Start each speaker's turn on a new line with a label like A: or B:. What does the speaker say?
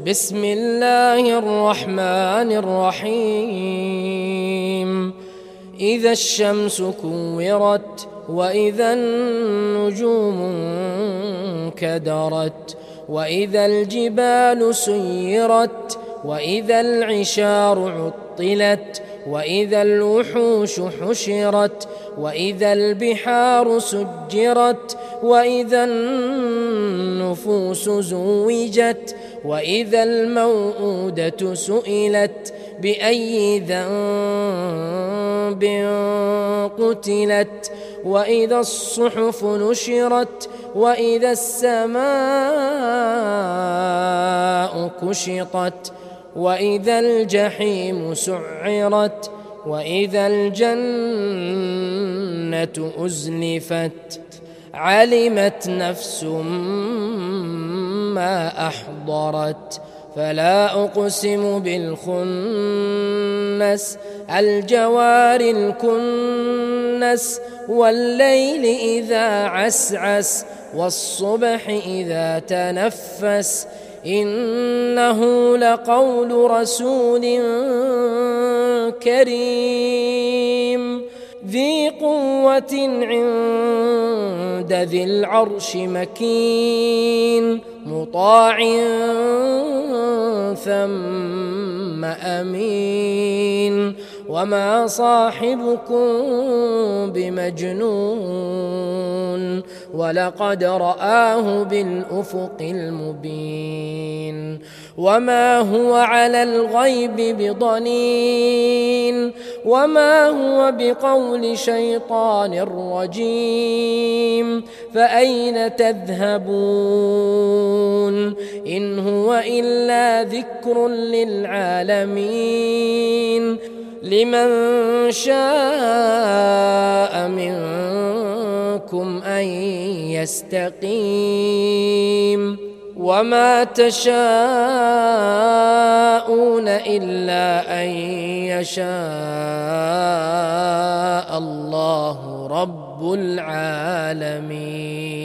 A: بسم الله الرحمن الرحيم إذا الشمس كورت وإذا النجوم انكدرت وإذا الجبال سيرت وإذا العشار عطلت وإذا الوحوش حشرت وإذا البحار سجرت وإذا النفوس زوجت وإذا الموءودة سئلت بأي ذنب قتلت وإذا الصحف نشرت وإذا السماء كشطت وإذا الجحيم سعرت وإذا الجنة أزلفت علمت نفس ما أحضرت فلا أقسم بالخنس الجوار الكنس والليل إذا عسعس والصبح إذا تنفس إنه لقول رسول كريم ذي قوة عند ذي العرش مكين مطاع ثم أمين وما صاحبكم بمجنون ولقد رآه بالأفق المبين وما هو على الغيب بضنين وما هو بقول شيطان رجيم فأين تذهبون إن هو إلا ذكر للعالمين لمن شاء منكم أن يستقيم وما تشاءون إلا أن يشاء الله رب العالمين.